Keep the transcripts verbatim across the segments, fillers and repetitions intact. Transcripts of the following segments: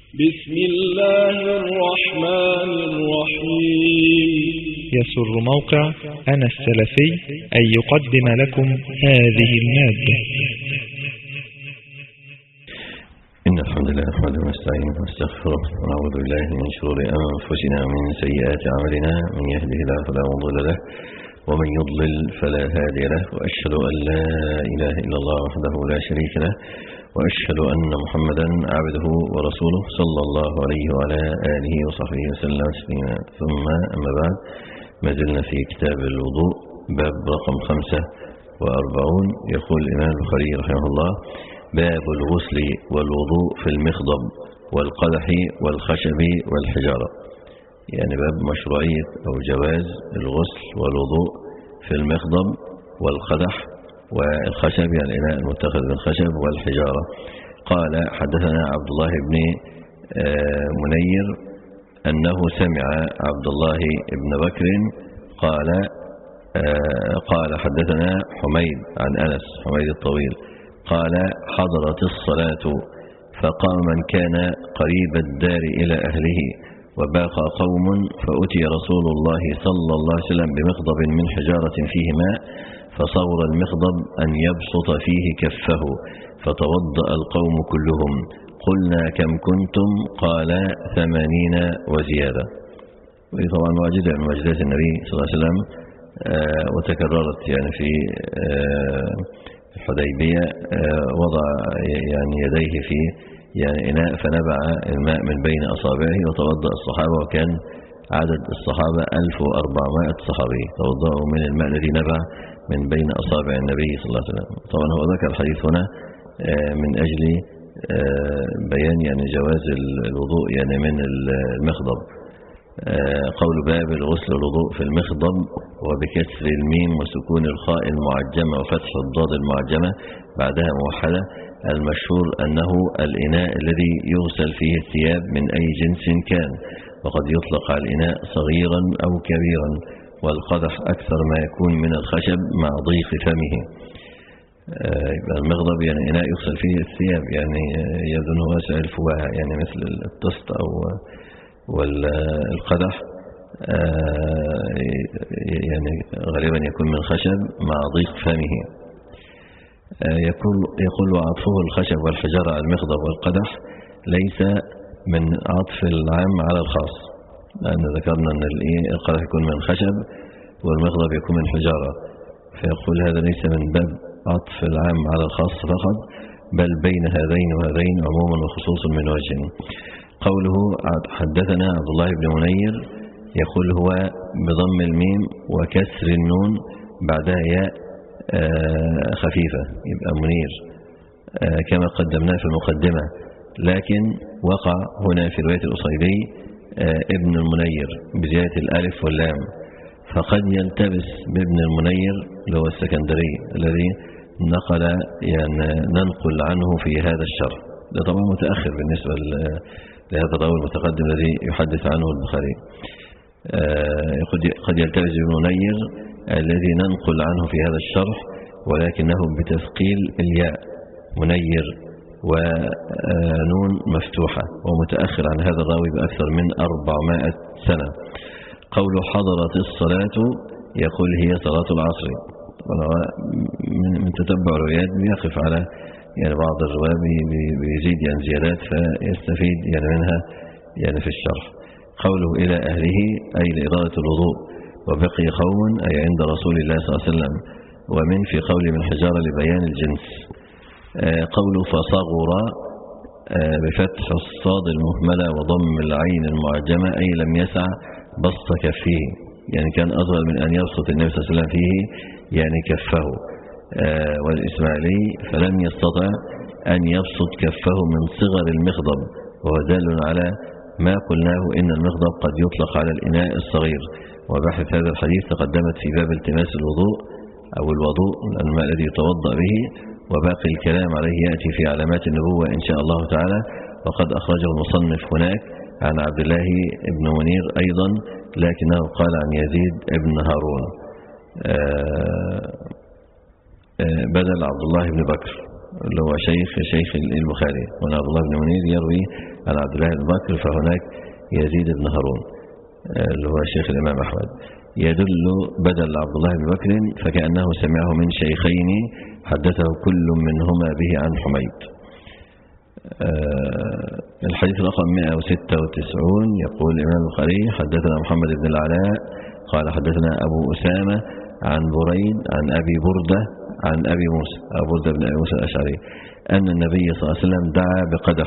بسم الله الرحمن الرحيم. يسر موقع أنا السلفي أن يقدم لكم هذه المادة. إن الحمد لله نحمده ونستعينه ونستغفره ونعوذ بالله من شرور أنفسنا ومن سيئات أعمالنا، من يهده الله فلا مضل له ومن يضلل فلا هادي له، وأشهد أن لا إله إلا الله وحده لا شريك له، وأشهد أن محمدا عبده ورسوله صلى الله عليه وعلى آله وصحبه وسلم تسليما. ثم أما بعد، ما زلنا في كتاب الوضوء باب رقم خمسة وأربعون. يقول الإمام البخاري رحمه الله: باب الغسل والوضوء في المخضب والقدح والخشب والحجارة. يعني باب مشروعية أو جواز الغسل والوضوء في المخضب والقدح والخشب، يعني الإناء المتخذ من خشب والحجارة. قال: حدثنا عبد الله بن منير أنه سمع عبد الله بن بكر قال قال حدثنا حميد عن أنس، حميد الطويل، قال: حضرت الصلاة فقام من كان قريب الدار إلى أهله وباقى قوم، فأتي رسول الله صلى الله عليه وسلم بمخضب من حجارة فيه ماء، فصور المخضب أن يبسط فيه كفه، فتوضأ القوم كلهم. قلنا: كم كنتم؟ قال: ثمانين وزيادة. وهي طبعا واجدة من واجدات النبي صلى الله عليه وسلم، آه وتكررت يعني في آه الحديبية. آه وضع يعني يديه في يعني إناء فنبع الماء من بين أصابعه وتوضأ الصحابة، وكان عدد الصحابة ألف وأربعمائة صحابي توضأوا من الماء الذي نبع من بين أصابع النبي صلى الله عليه وسلم. طبعا هو ذكر الحديث هنا من أجل بيان يعني جواز الوضوء يعني من المخضب. قول باب الغسل والوضوء في المخضب، وبكسر الميم وسكون الخاء المعجمة وفتح الضاد المعجمة بعدها موحدة. المشهور أنه الإناء الذي يغسل فيه الثياب من أي جنس كان، وقد يطلق على الإناء صغيرا أو كبيرا، والقدح أكثر ما يكون من الخشب مع ضيق فمه. يبقى المغضب يعني إناء يغسل فيه الثياب، يعني يبدو أنه واسع الفواهة، يعني مثل الطست أو والقدح يعني غالبا يكون من خشب مع ضيق فمه. يقول يقول وعطفه الخشب والحجارة على المغضب والقدح ليس من عطف العام على الخاص، لأن ذكرنا أن القدح يكون من خشب والمغضب يكون من حجارة، فيقول هذا ليس من باب عطف العام على الخاص فقط، بل بين هذين وهذين عموما وخصوصا من وجه. قوله حدثنا عبد الله بن منير، يقول هو بضم الميم وكسر النون بعدها ياء خفيفة، يبقى منير كما قدمناه في المقدمة، لكن وقع هنا في رواية الأصيبي ابن المنير بزيادة الألف واللام، فقد يلتبس بابن المنير اللي هو السكندري الذي نقل يعني ننقل عنه في هذا الشرح. ده طبعا متأخر بالنسبة لهذا الراوي المتقدم الذي يحدث عنه البخاري. قد يلتبس ابن منير الذي ننقل عنه في هذا الشرح، ولكنه بتثقيل الياء منير ونون مفتوحة، ومتأخر عن هذا الراوي بأكثر من أربعمائة سنة. قول حضرت الصلاة، يقول هي صلاة العصر. من تتبع الروايات بيقف على يعني بعض الروايات بيزيد يعني زيادات فيستفيد يعني منها يعني في الشرح. قوله إلى أهله أي لإرادة الوضوء، وبقي قوم أي عند رسول الله صلى الله عليه وسلم، ومن في قول من حجارة لبيان الجنس. قوله فصغر بفتح الصاد المهملة وضم العين المعجمة أي لم يسع بسط كفيه، يعني كان أصغر من أن يبسط النبي صلى الله عليه وسلم فيه يعني كفه. والإسماعيلي فلم يستطع أن يبسط كفه من صغر المخضب، وهو دال على ما قلناه إن المخضب قد يطلق على الإناء الصغير. وبحث هذا الحديث تقدمت في باب التماس الوضوء أو الوضوء الماء الذي يتوضأ به، وباقي الكلام عليه يأتي في علامات النبوة إن شاء الله تعالى. وقد أخرجه المصنف هناك عن عبد الله بن منير أيضا، لكنه قال عن يزيد بن هارون بدل عبد الله بن بكر، اللي هو شيخ شيخ البخاري، وأن عبد الله بن منير يروي عن عبد الله بن بكر، فهناك يزيد بن هارون اللي هو شيخ الإمام أحمد، يدل بدل عبد الله بن بكر فكأنه سمعه من شيخين حدثه كل منهما به عن حميد. الحديث رقم مئة وستة وتسعين يقول الإمام البخاري حدثنا محمد بن العلاء قال حدثنا أبو أسامة عن بريد عن أبي بردة عن أبي موسى أبو بردة بن أبي موسى الأشعري أن النبي صلى الله عليه وسلم دعا بقدح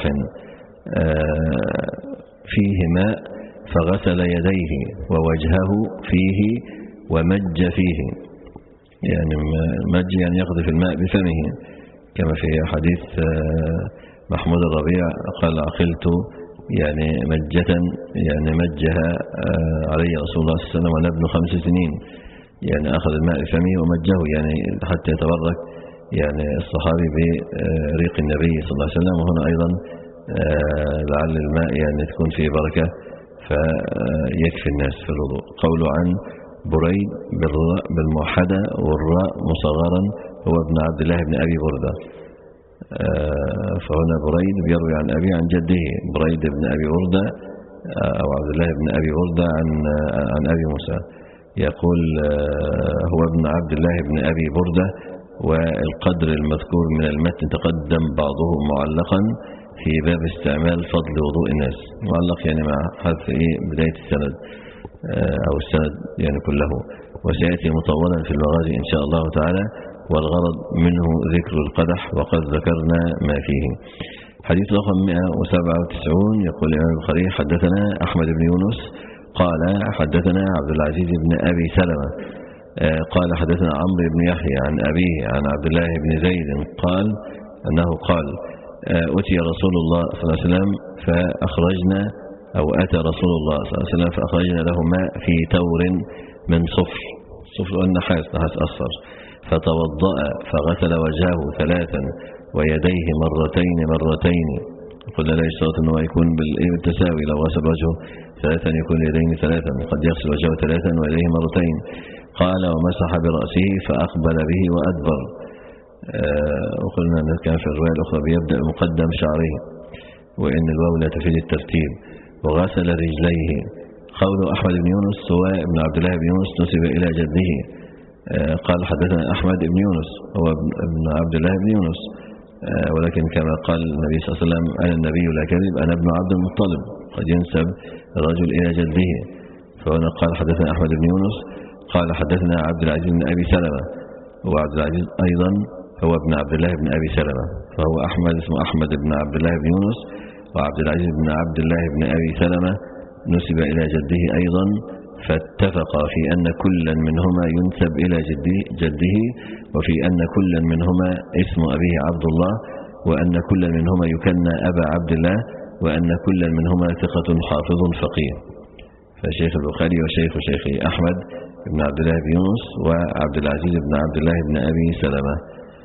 فيه ماء فغسل يديه ووجهه فيه ومج فيه، يعني مج يعني يقذف الماء بفمه، كما في حديث محمود الربيع قال عقلت يعني مجة يعني مجها علي رسول الله صلى الله عليه وسلم وانا ابن خمس سنين، يعني أخذ الماء بفمه ومجه يعني حتى يتبرك يعني الصحابي بريق النبي صلى الله عليه وسلم. وهنا أيضا لعل الماء يعني تكون فيه بركة فيكفي الناس في الوضوء. قوله عن بريد بالراء بالموحدة والراء مصغرا هو ابن عبد الله بن أبي بردة، فهنا بريد بيروي عن أبي عن جده بريد بن أبي بردة أو عبد الله بن أبي بردة عن عن أبي موسى، يقول هو ابن عبد الله بن أبي بردة. والقدر المذكور من المتن تقدم بعضه معلقا في باب استعمال فضل وضوء الناس، معلق يعني مع حذف ايه بداية السند او السند يعني كله، وسيأتي مطولا في المغازي ان شاء الله تعالى، والغرض منه ذكر القدح وقد ذكرنا ما فيه. حديث رقم مئة وسبعة وتسعين يقول الإمام البخاري حدثنا أحمد بن يونس قال حدثنا عبد العزيز بن أبي سلمة قال حدثنا عمرو بن يحيى عن أبيه عن عبد الله بن زيد قال أنه قال أتي رسول الله صلى الله عليه وسلم فأخرجنا أو أتى رسول الله صلى الله عليه وسلم فأخرجنا له ماء في تور من صفر صفر النحاس نحاس أصفر، فتوضأ فغسل وجهه ثلاثا ويديه مرتين مرتين. قلنا لا يشترط أنه يكون بالتساوي، لو غسل وجهه ثلاثا يكون يديه ثلاثا، قد يغسل وجهه ثلاثا ويديه مرتين. قال ومسح برأسه فأقبل به وأدبر. وقلنا أن كان في الرواية الأخرى بيبدأ مقدم شعره، وإن الواو لا تفيد الترتيب. وغسل رجليه. قول أحمد بن يونس سواء ابن عبد الله بن يونس نسب إلى جده قال حدثنا أحمد بن يونس هو ابن عبد الله بن يونس، ولكن كما قال النبي صلى الله عليه وسلم أنا النبي لا كذب أنا ابن عبد المطلب، قد ينسب الرجل إلى جده. فهنا قال حدثنا أحمد بن يونس قال حدثنا عبد العزيز بن أبي سلمة، وعبد العزيز أيضا هو ابن عبد الله بن أبي سلمة، فهو أحمد اسمه أحمد بن عبد الله بن يونس، وعبد العزيز بن عبد الله بن أبي سلمة نسب إلى جده أيضا، فاتفق في أن كلا منهما ينسب إلى جده, جده وفي أن كلا منهما اسم أبيه عبد الله، وأن كلا منهما يكنى أبا عبد الله، وأن كلا منهما ثقة حافظ فقيه. فشيخ البخاري وشيخ شيخ أحمد بن عبد الله بن يونس وعبد العزيز بن عبد الله بن أبي سلمة.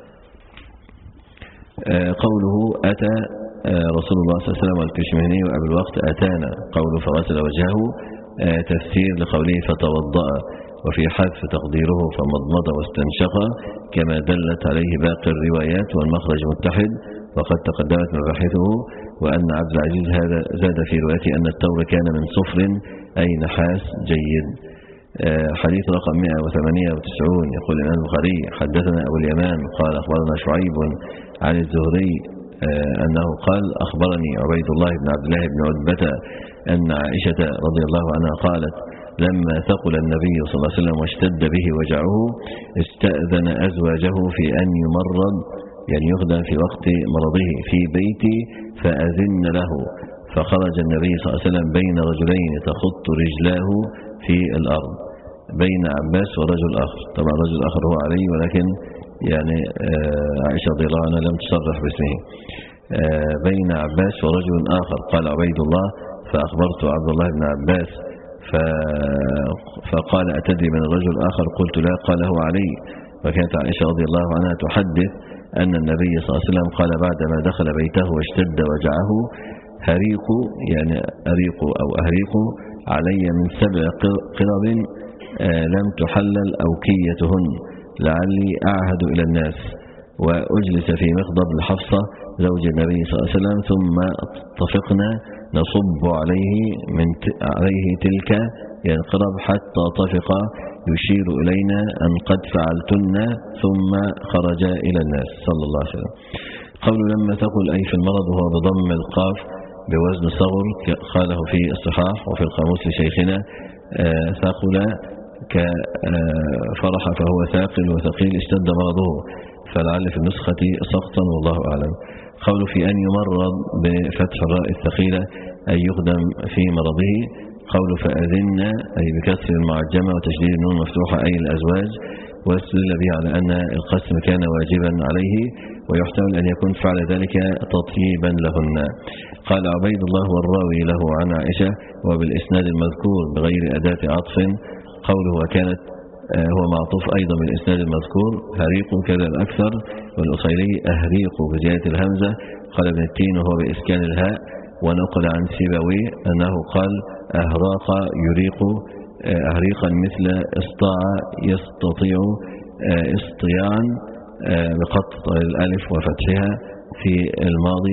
قوله أتى رسول الله صلى الله عليه وسلم والكشمهني وأبي الوقت أتانا، قوله فغسل وجهه تفسير لقوله فتوضأ، وفي حذف تقديره فمضمض واستنشق كما دلت عليه باقي الروايات، والمخرج متحد وقد تقدمت مباحثه. وأن عبد العزيز هذا زاد في روايته أن التور كان من صفر أي نحاس جيد. حديث رقم مئة وثمانية وتسعين يقول الإمام البخاري حدثنا أبو اليمان قال أخبرنا شعيب عن الزهري أنه قال أخبرني عبيد الله بن عبد الله بن عتبة أن عائشة رضي الله عنها قالت لما ثقل النبي صلى الله عليه وسلم واشتد به وجعه استأذن أزواجه في أن يمرض يعني يخدم في وقت مرضه في بيتي فأذن له، فخرج النبي صلى الله عليه وسلم بين رجلين تخط رجلاه في الأرض، بين عباس ورجل آخر، طبعا رجل آخر هو علي، ولكن يعني عائشة رضي الله عنها لم تصرح باسمه. بين عباس ورجل آخر قال عبيد الله فأخبرت عبد الله بن عباس فقال أتدري من الرجل الآخر؟ قلت لا، قال هو علي. وكانت عائشة رضي الله عنها تحدث أن النبي صلى الله عليه وسلم قال بعدما دخل بيته واشتد وجعه هريق يعني أريق أو أهريق علي من سبع قرب لم تحلل أوكيتهن لعلي أعهد إلى الناس وأجلس في مخضب لحفصة زوج النبي صلى الله عليه وسلم ثم اتفقنا نصب عليه من عليه تلك ينقرب حتى طفق يشير إلينا أن قد فعلتن ثم خرج إلى الناس صلى الله عليه وسلم. قول لما تقل أي في المرض وهو بضم القاف بوزن صغر قاله في الصحاح وفي القاموس لشيخنا ثقل كفرح فهو ثاقل وثقيل اشتد مرضه فلعل في النسخة سقطا والله أعلم. قول في أن يمرض بفتح الراء الثقيلة أي يقدم في مرضه. قول فأذن أي بكسر المعجمة وتشديد النون مفتوحة أي الأزواج واستدل به على أن القسم كان واجبا عليه ويحتمل أن يكون فعل ذلك تطيبا لهن. قال عبيد الله والراوي له عن عائشة وبالإسناد المذكور بغير أداة عطف. قوله وكانت هو معطوف أيضا بالإسناد المذكور. هريق كذا الأكثر والأصيلي أهريق بزيادة الهمزة. قال ابن التين وهو بإسكان الهاء. ونقل عن سيبوي أنه قال أهراق يريق أهريقا مثل استطاع يستطيع استطياعا بقطع الألف وفتحها في الماضي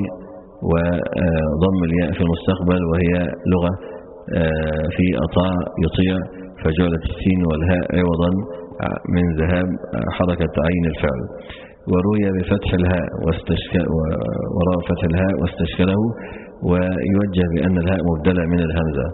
وضم الياء في المستقبل وهي لغة في أطاع يطيع فجعلت السين والهاء عوضا من ذهاب حركة عين الفعل. وروي بفتح الهاء وراء فتح الهاء واستشكله ويوجه بأن الهاء مبدلة من الهمزة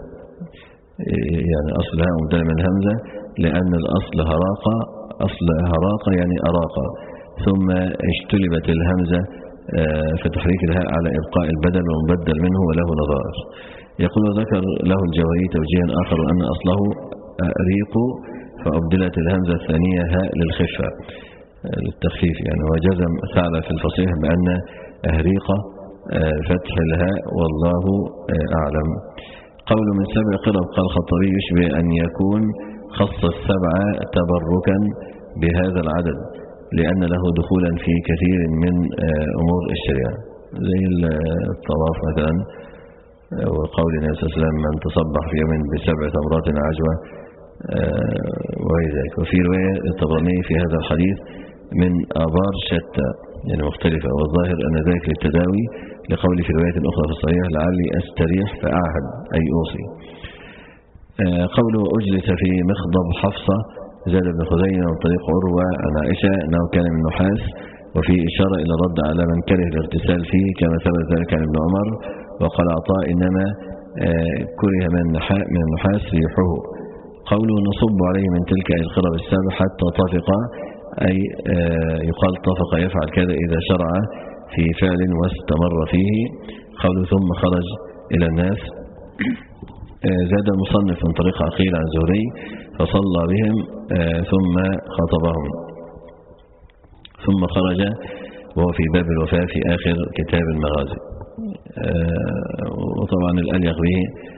يعني أصل الهاء مبدلة من الهمزة لأن الأصل هراقة أصل هراقة يعني أراقة ثم اجتلبت الهمزة في تحريك الهاء على إبقاء البدل ومبدل منه وله نظائر. يقول ذكر له الجوهري توجيها آخر أن أصله ريق فأبدلت الهمزة الثانية هاء للخفة للتخفيف يعني وجزم ثعلب في الفصيح بأن أهريقة فتح الهاء والله أعلم. قول من سبع قرب قال الخطابي يشبه أن يكون خص السبعة تبركا بهذا العدد لأن له دخولا في كثير من أمور الشريعة زي الطواف مثلا وقول النبي صلى الله عليه وسلم من تصبح في يوم بسبع تمرات عجوة وغير ذلك. وفي رواية الطبراني في هذا الحديث من آبار شتى يعني مختلفة والظاهر أن ذلك للتداوي لقول في رواية أخرى في الصحيح لعلي أستريح فأعهد أي أوصي. قوله أجلس في مخضب حفصة زاد بن خزيمة من طريق عروة عن عائشة أنه كان من نحاس وفي إشارة إلى الرد على من كره الارتسال فيه كما ثبت ذلك عن ابن عمر. وقال عطاء إنما كره من النحاس ريحه. قوله نصب عليه من تلك القرب السبع حتى طفق أي يقال طفق يفعل كذا إذا شرع في فعل واستمر فيه. قوله ثم خرج إلى الناس زاد المصنف من طريق عقيل عن زهري فصلى بهم ثم خطبهم ثم خرج وهو في باب الوفاة في آخر كتاب المغازي. وطبعا الأليق به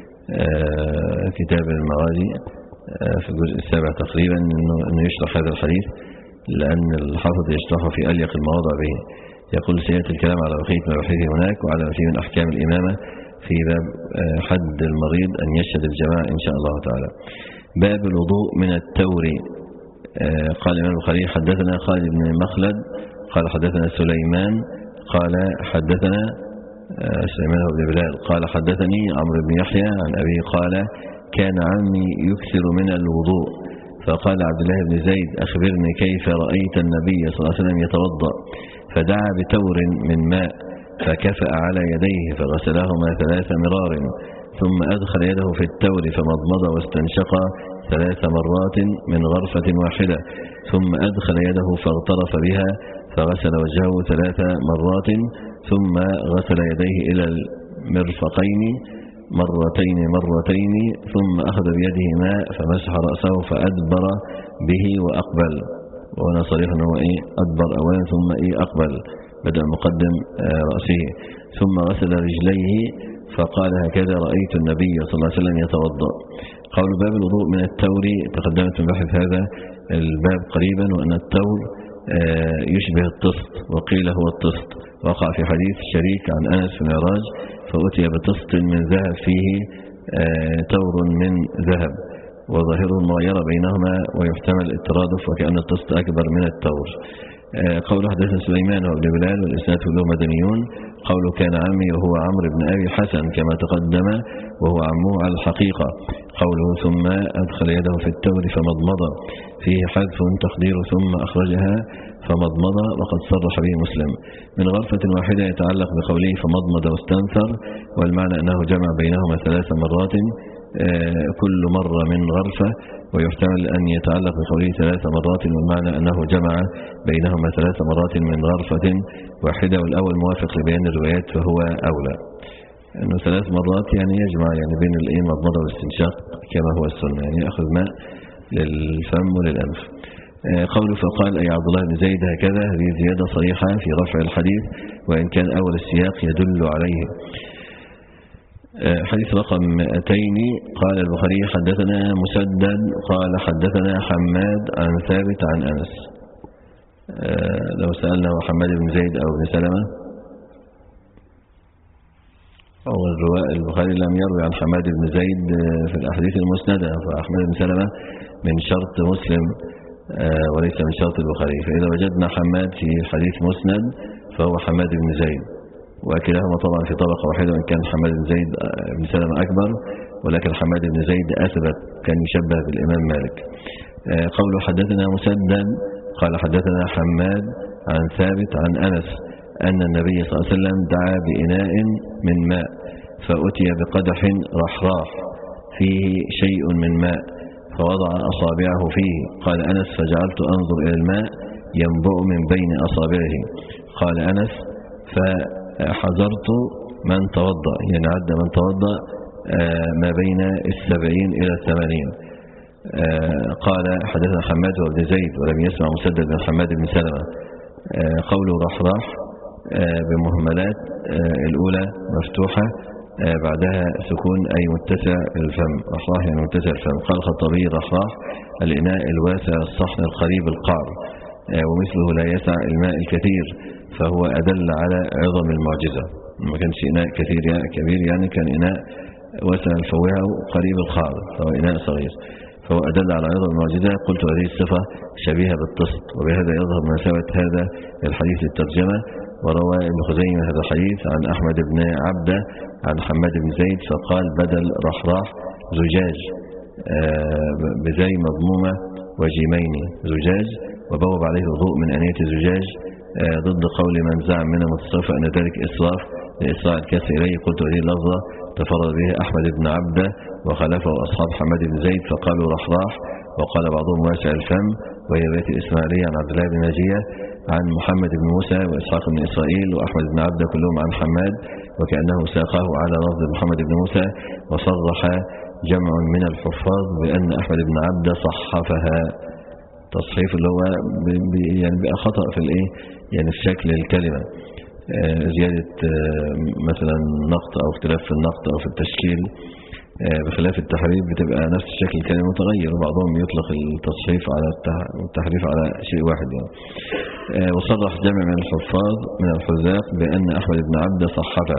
كتاب المغازي في الجزء السابع تقريبا أنه يشرح هذا الحديث لأن الحافظ يشرحه في أليق المواضع به. يقول سيأتي الكلام على بقية مباحثه هناك وعلى ما فيه من أحكام الإمامة في باب حد المريض أن يشهد الجماعة إن شاء الله تعالى. باب الوضوء من التور. قال الإمام البخاري حدثنا خالد بن مخلد قال حدثنا سليمان قال حدثنا سليمان بن بلال قال حدثني عمرو بن يحيى عن أبي قال كان عمي يكثر من الوضوء فقال عبد الله بن زيد أخبرني كيف رأيت النبي صلى الله عليه وسلم يتوضأ فدعا بتور من ماء فكفأ على يديه فغسلهما ثلاث مرار ثم أدخل يده في التور فمضمض واستنشق ثلاث مرات من غرفة واحدة ثم أدخل يده فاغترف بها فغسل وجهه ثلاث مرات ثم غسل يديه إلى المرفقين مرتين مرتين ثم أخذ بيده ماء فمسح رأسه فأدبر به وأقبل. وهنا صريح أنه إيه أدبر أولا ثم إيه أقبل بدأ مقدم رأسه ثم غسل رجليه فقال هكذا رأيت النبي صلى الله عليه وسلم يتوضأ. قول باب الوضوء من التور تقدمت من بحث هذا الباب قريبا وأن التور يشبه الطست وقيل هو الطست. وقع في حديث شريك عن أنس في المعراج فأتي بطست من ذهب فيه تور من ذهب وظاهره المغايرة بينهما ويحتمل الترادف وكأن الطست أكبر من التور. قوله حدثنا سليمان وابن بلال والإسناد كلهم مدنيون. قوله كان عمي وهو عمرو بن أبي حسن كما تقدم وهو عمه على الحقيقة. قوله ثم أدخل يده في التور فمضمض فيه حذف تقدير ثم أخرجها فمضمض وقد صرح به مسلم من غرفة واحدة يتعلق بقوله فمضمض واستنثر، والمعنى أنه جمع بينهما ثلاث مرات كل مرة من غرفة، ويحتمل أن يتعلق بقوله ثلاث مرات والمعنى أنه جمع بينهما ثلاث مرات من غرفة واحدة، والأول موافق لبيان الروايات فهو أولى. أنه ثلاث مرات يعني يجمع يعني بين المضمضة والاستنشاق كما هو السنة، يعني يأخذ ماء للفم وللأنف. قوله فقال أي عبد الله بن زيد هكذا، هذه زيادة صريحة في رفع الحديث وإن كان أول السياق يدل عليه. حديث رقم مئتين. قال البخاري حدثنا مسدد قال حدثنا حماد عن ثابت عن أنس. لو سألنا حماد بن زيد أو بن سلمة، أو البخاري لم يروي عن حماد بن زيد في الأحاديث المسندة، فأحمد بن سلمة من شرط مسلم وليس من شرط البخاري، فإذا وجدنا حماد في حديث مسند فهو حماد بن زيد، وكلاهما طبعا في طبقة واحدة، وإن كان حماد بن زيد بن سلمة أكبر، ولكن حماد بن زيد أثبت كان يشبه بالإمام مالك. قوله حدثنا مسدد قال حدثنا حماد عن ثابت عن أنس أن النبي صلى الله عليه وسلم دعا بإناء من ماء فأتي بقدح رحراح فيه شيء من ماء فوضع أصابعه فيه. قال أنس فجعلت أنظر إلى الماء ينبع من بين أصابعه. قال أنس فحذرت من توضأ، يعني عد من توضأ ما بين السبعين إلى الثمانين. قال حدثنا حماد وابن زيد ولم يسمع مسدد بن حماد بن سلمة. قوله رحراح بمهملات، الأولى مفتوحة بعدها سكون أي متسع الفم، رحراح يعني متسع الفم. قال الخطابي رحراح الإناء الواسع الصحن القريب القعر، ومثله لا يسع الماء الكثير، فهو أدل على عظم المعجزة. ما كانش إناء كثير يعني كبير، يعني كان إناء واسع الفوهة قريب القعر، فهو إناء صغير، فهو أدل على عظم المعجزة. قلت هذه الصفة شبيهة بالطست، وبهذا يظهر مناسبة هذا الحديث للترجمة. وروى ابن خزيمة هذا الحديث عن أحمد بن عبدة عن حماد بن زيد فقال بدل رحراح زجاج بزي مضمومة وجيمين زجاج، وبوب عليه الوضوء من أنية الزجاج ضد قول من زعم من المتصوف أن ذلك إسراف لإسراع الكاس إليه. قلت هذه اللفظة تفرد به أحمد بن عبدة وخلفه أصحاب حماد بن زيد فقالوا رحراح، وقال بعضهم واسع الفم، وهي رواية الإسماعيلية عن عبد الله بن ناجية عن محمد بن موسى وإسحاق بن إسرائيل وأحمد بن عبدة كلهم عن حماد، وكأنه ساقه على لفظ محمد بن موسى. وصرح جمع من الحفاظ بأن أحمد بن عبدة صحفها، تصحيف اللي هو يعني بقى خطأ في الايه يعني في شكل الكلمة، زيادة مثلا نقط أو اختلاف في النقط أو في التشكيل، بخلاف التحريف بتبقى نفس الشكل الكلمة متغير، وبعضهم يطلق التصحيف على التحريف على شيء واحد يعني. وصرح جمع من الحفاظ من الحذاق بأن أحمد بن عبدة صحفها.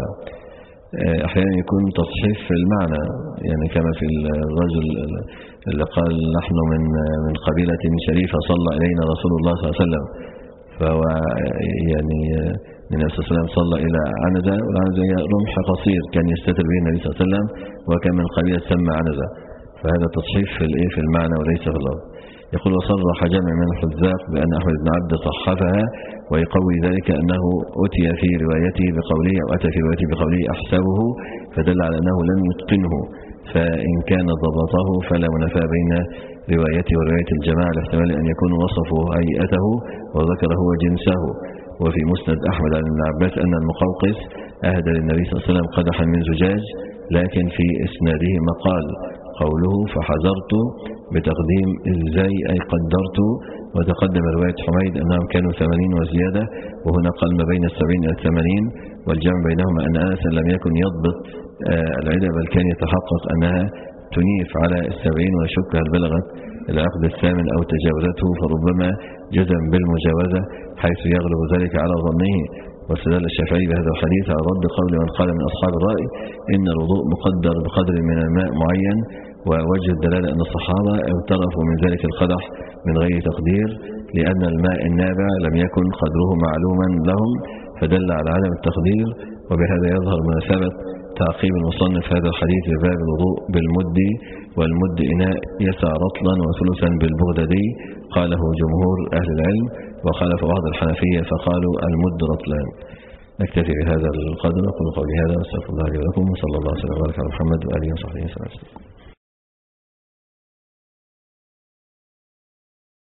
أحيانا يكون تصحيف في المعنى، يعني كما في الرجل اللي قال نحن من من قبيلة شريفة صلى إلينا رسول الله صلى الله عليه وسلم، فهو يعني النبي صلى الله عليه وسلم صلى إلى عنزة، والعنزة هي رمح قصير كان يستتر به النبي صلى الله عليه وسلم، وكان من قبيلة تسمى عنزة، فهذا تصحيف في الايه في المعنى وليس في اللفظ. يقول وصرح جمع من الحذاق بأن أحمد بن عبد صحفها، ويقوي ذلك أنه أتي في روايته بقوله أو أتى في روايته بقوله أحسبه، فدل على أنه لم يتقنه، فإن كان ضبطه فلا منافاة بين روايته ورواية الجماعة، لاحتمال أن يكون وصفه هيئته وذكره وجنسه. وفي مسند أحمد عن ابن عباس أن المقوقس أهدى للنبي صلى الله عليه وسلم قدحا من زجاج، لكن في إسناده مقال قوله فحذرت بتقديم الزي أي قدرت، وتقدم رواية حميد أنهم كانوا ثمانين وزيادة، وهنا قال ما بين السبعين إلى الثمانين، والجمع بينهما أن أنس لم يكن يضبط العدة بل كان يتحقق أنها تنيف على السبعين ويشك هل بلغت العقد الثامن أو تجاوزته، فربما جزم بالمجاوزة حيث يغلب ذلك على ظنه. واستدل الشافعي بهذا الحديث على رد قول من قال من أصحاب الرأي إن الوضوء مقدر بقدر من الماء معين، ووجه الدلالة أن الصحابة اغترفوا من ذلك القدح من غير تقدير، لأن الماء النابع لم يكن قدره معلوما لهم فدل على عدم التقدير. وبهذا يظهر مناسبة تعقيب المصنف هذا الحديث بباب الوضوء بالمد، والمد إناء يسع رطلا وثلثا بالبغدادي قاله جمهور أهل العلم، وخالف بعض الحنفية فقالوا المد رطلان. نكتفي بهذا القدر. أقول قولي هذا واستغفر الله لي ولكم، وصلى الله وسلم وبارك على محمد وآله وصحبه وسلم.